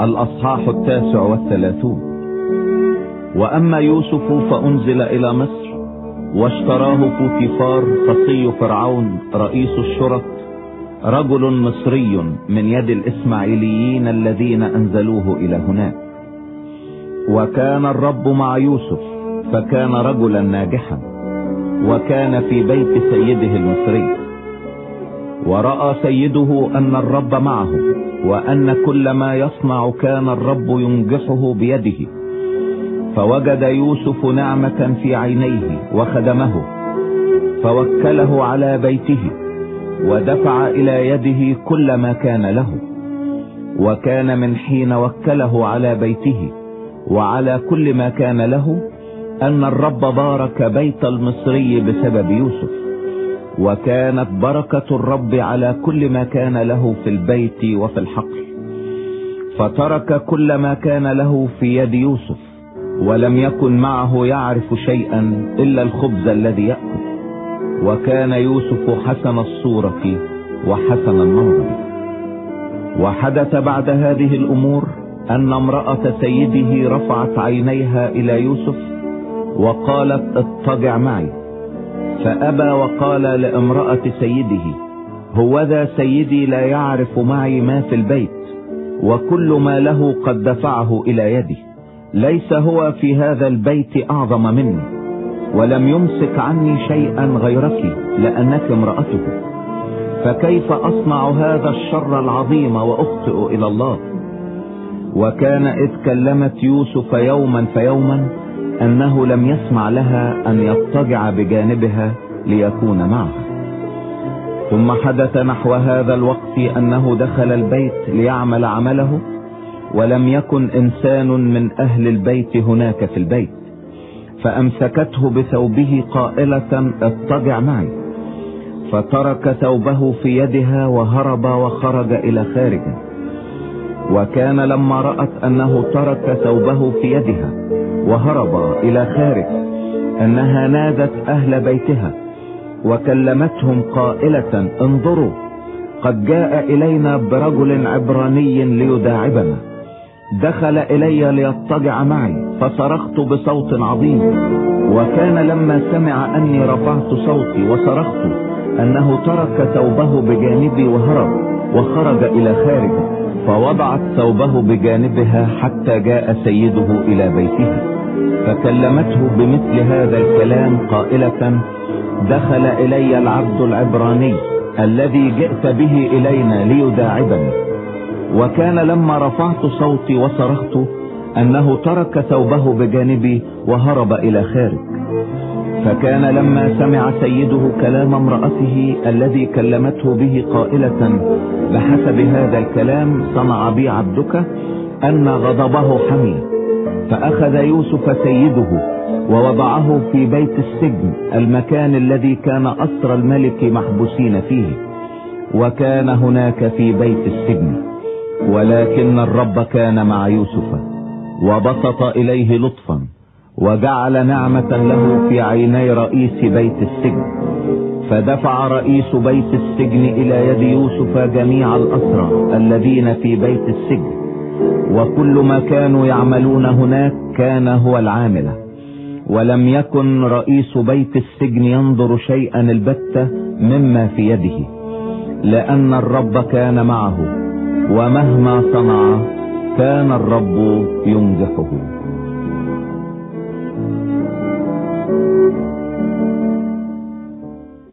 الأصحاح 39. وأما يوسف فأنزل إلى مصر، واشتراه بوتيفار قصي فرعون رئيس الشرط، رجل مصري من يد الإسماعيليين الذين أنزلوه إلى هناك. وكان الرب مع يوسف، فكان رجلا ناجحا، وكان في بيت سيده المصري. ورأى سيده أن الرب معه، وأن كل ما يصنع كان الرب ينجحه بيده. فوجد يوسف نعمة في عينيه وخدمه، فوكله على بيته، ودفع إلى يده كل ما كان له. وكان من حين وكله على بيته وعلى كل ما كان له أن الرب بارك بيت المصري بسبب يوسف، وكانت بركة الرب على كل ما كان له في البيت وفي الحقل. فترك كل ما كان له في يد يوسف، ولم يكن معه يعرف شيئا إلا الخبز الذي يأكل. وكان يوسف حسن الصورة وحسن المنظر. وحدث بعد هذه الأمور أن امرأة سيده رفعت عينيها إلى يوسف وقالت: اضطجع معي. فأبى وقال لامرأة سيده: هوذا سيدي لا يعرف معي ما في البيت، وكل ما له قد دفعه إلى يدي. ليس هو في هذا البيت أعظم مني، ولم يمسك عني شيئا غيرك لأنك امرأته. فكيف أصنع هذا الشر العظيم وأخطئ إلى الله؟ وكان إذ كلمت يوسف يوما فيوما أنه لم يسمع لها أن يضطجع بجانبها ليكون معها. ثم حدث نحو هذا الوقت أنه دخل البيت ليعمل عمله، ولم يكن إنسان من أهل البيت هناك في البيت. فأمسكته بثوبه قائلة: اضطجع معي. فترك ثوبه في يدها وهرب وخرج إلى خارج. وكان لما رأت أنه ترك ثوبه في يدها وهرب إلى خارج أنها نادت أهل بيتها وكلمتهم قائلة: انظروا، قد جاء إلينا برجل عبراني ليداعبنا. دخل إلي ليضطجع معي، فصرخت بصوت عظيم. وكان لما سمع أني رفعت صوتي وصرخت أنه ترك ثوبه بجانبي وهرب وخرج إلى خارج. فوضعت ثوبه بجانبها حتى جاء سيده إلى بيته، فكلمته بمثل هذا الكلام قائلة: دخل إلي العبد العبراني الذي جئت به إلينا ليداعبني. وكان لما رفعت صوتي وصرخت أنه ترك ثوبه بجانبي وهرب إلى خارج. فكان لما سمع سيده كلام امرأته الذي كلمته به قائلة: بحسب هذا الكلام صنع بي عبدك، أن غضبه حمي. فأخذ يوسف سيده ووضعه في بيت السجن، المكان الذي كان أسرى الملك محبوسين فيه، وكان هناك في بيت السجن. ولكن الرب كان مع يوسف وبسط إليه لطفا، وجعل نعمة له في عيني رئيس بيت السجن. فدفع رئيس بيت السجن إلى يد يوسف جميع الأسرى الذين في بيت السجن، وكل ما كانوا يعملون هناك كان هو العامل. ولم يكن رئيس بيت السجن ينظر شيئا البتة مما في يده، لأن الرب كان معه، ومهما صنع كان الرب ينجحه.